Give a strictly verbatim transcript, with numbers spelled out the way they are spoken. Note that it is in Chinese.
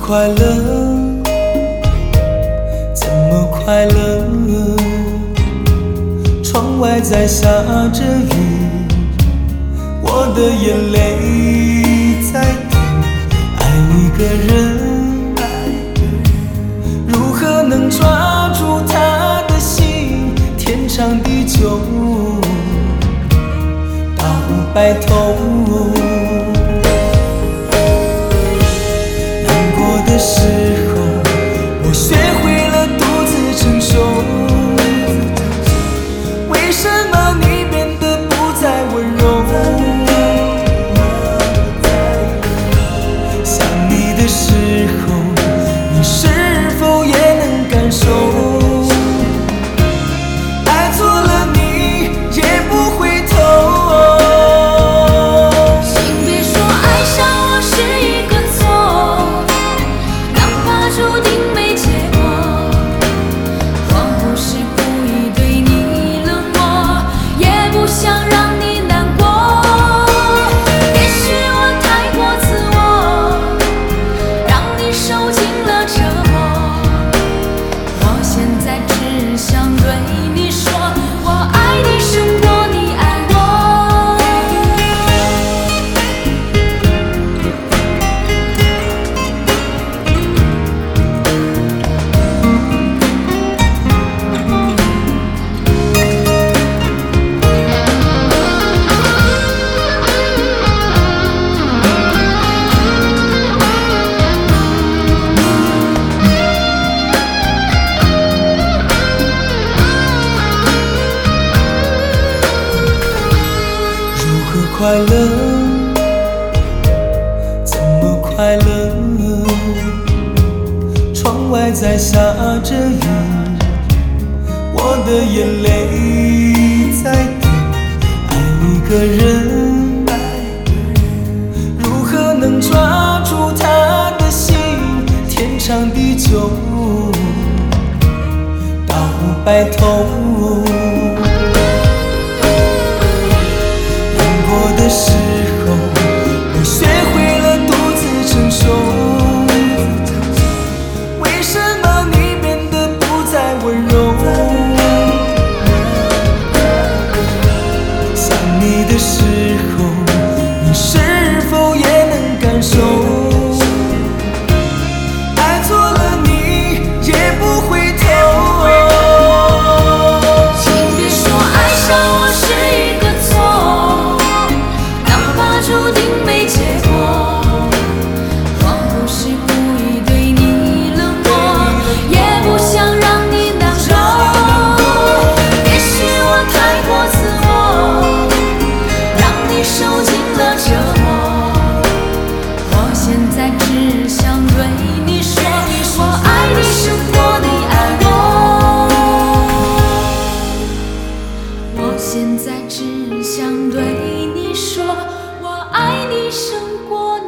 快乐？怎么快乐？窗外在下着雨，我的眼泪在滴。爱一个人，如何能抓住他的心？天长地久，到白头。难过的时候，我学会了独自承受。为什么你变得不再温柔？想你的时候，你是否也能感受？爱错了你也不回头。 请别说爱上我是一个错，哪怕注定没结果。我不是故意对你冷漠，也不想让你难过。也许我太过自我，让你受尽了折磨。我现在只想对你说，我爱你胜过你爱我。 如何快乐？怎么快乐？窗外在下着雨，我的眼泪在滴。爱一个人，如何能抓住他的心？天长地久，到白头。难过的时候，我学会了独自承受。为什么你变得不再温柔？想你的时候，你是否也能感受？爱错了你也不回头。 请别说爱上我是一个错，哪怕注定没结果。我不是故意对你冷漠，也不想让你难受。也许我太过自我，让你受尽了折磨。我现在只想对你说，我爱你胜过你爱我。我现在只想对你说，我爱你胜过